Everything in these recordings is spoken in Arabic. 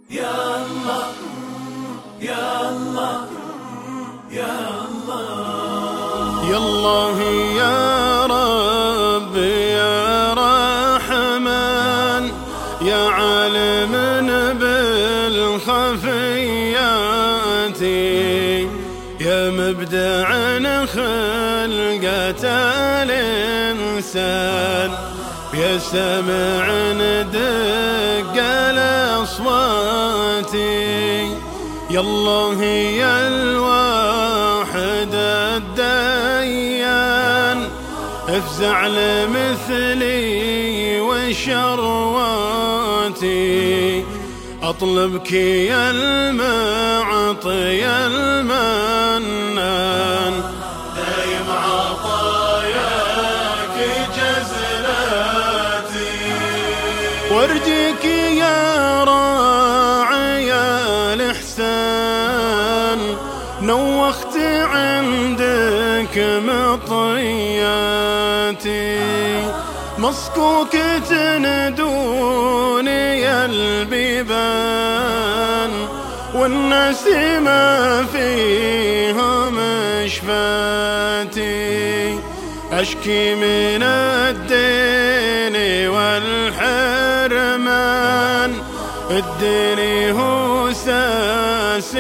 يا الله يا الله يا الله يا الله يا رب يا رحمن يا عالم بالخفيات يا مبدع خلقة الإنسان يا سمع دق الأصوات يا الله يا الواحد الديان افزع لمثلي وشرواتي أطلبك يا المعطي المنان دايم عطاياك جزلاتي وارجيك يا راعي الإحسان نوخت عندك مطياتي مصكوكة دوني البيبان والناس ما فيهم شفاتي أشكي من الدين والحرمان الدين هو ساس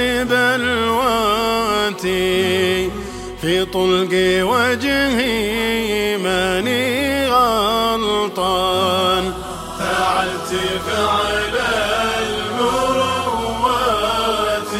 بلواتي في طلق وجهي ماني غلطان فعلت فعل المروات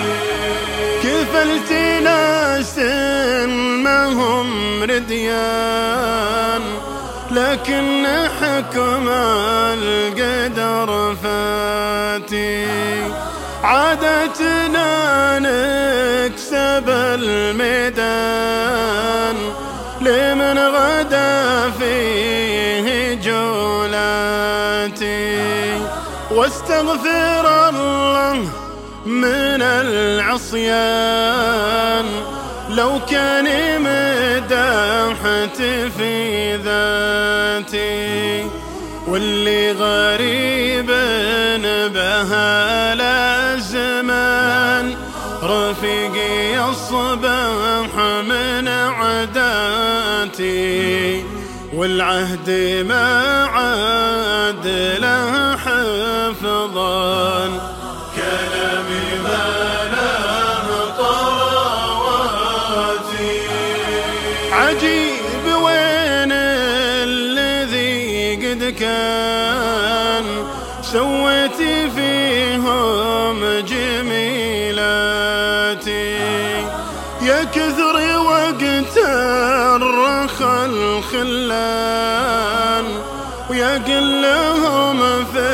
كفلت ناس ما هم رديان لكن حكم القدر فاتي عادتنا نكسب الميدان لمن غدا فيه جولاتي واستغفر الله من العصيان لو كان مدحت في ذاتي واللي غريب بها الزمان رفيقي يصبح من عداتي والعهد ما عاد له حفظان كلامي ما له طراواتي عجيب وين الذي قد كان سويتي فيهم جميلاتي يا كثر وقت الرخى الخلان ويا قلهم في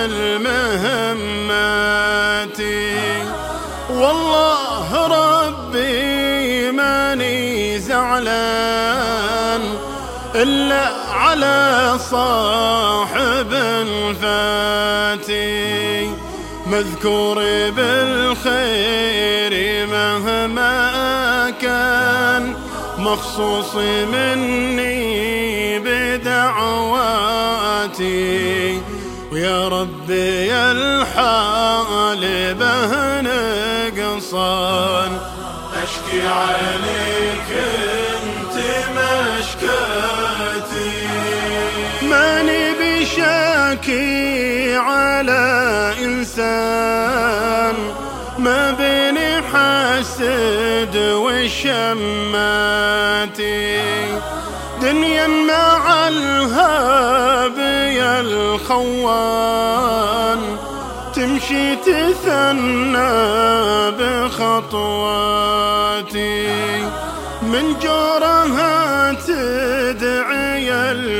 المهمات والله ربي ماني زعلان إلا على صاحب فاتي مذكور بالخير مهما كان مخصوص مني بدعواتي ويا ربي يا الحال به نقصان أشكي عليك أنت مشكاتي ماني بشاكي على إنسان ما بيني حاسد وشماتي دنيا مع الهاب يا الخوان تمشي تثنى بخطواتي من جورها تدعي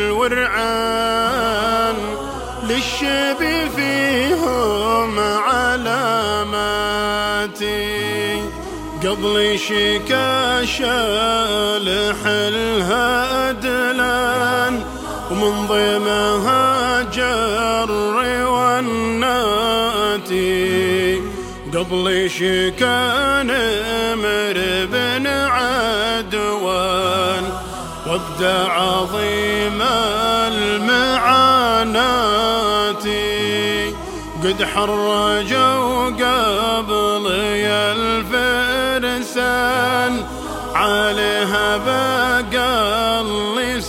الورعان للشبي فيهم علاماتي قبل شكا شالح الهدلان ومن ضمها جر والناتي قبل شكا نمر بن عدوان وابدع عظيم المعانات قد حرجوا قبلي الفرسان عليها بقى لي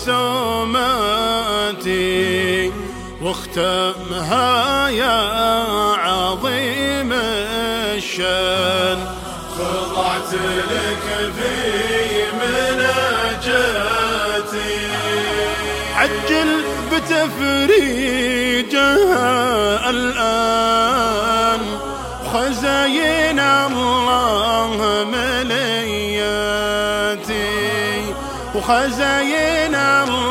سماتي واختمها يا عظيم الشان. خضعت لك في مناجاتي عجل بتفريجها الآن خزاين الله ملياتي وخزاين الله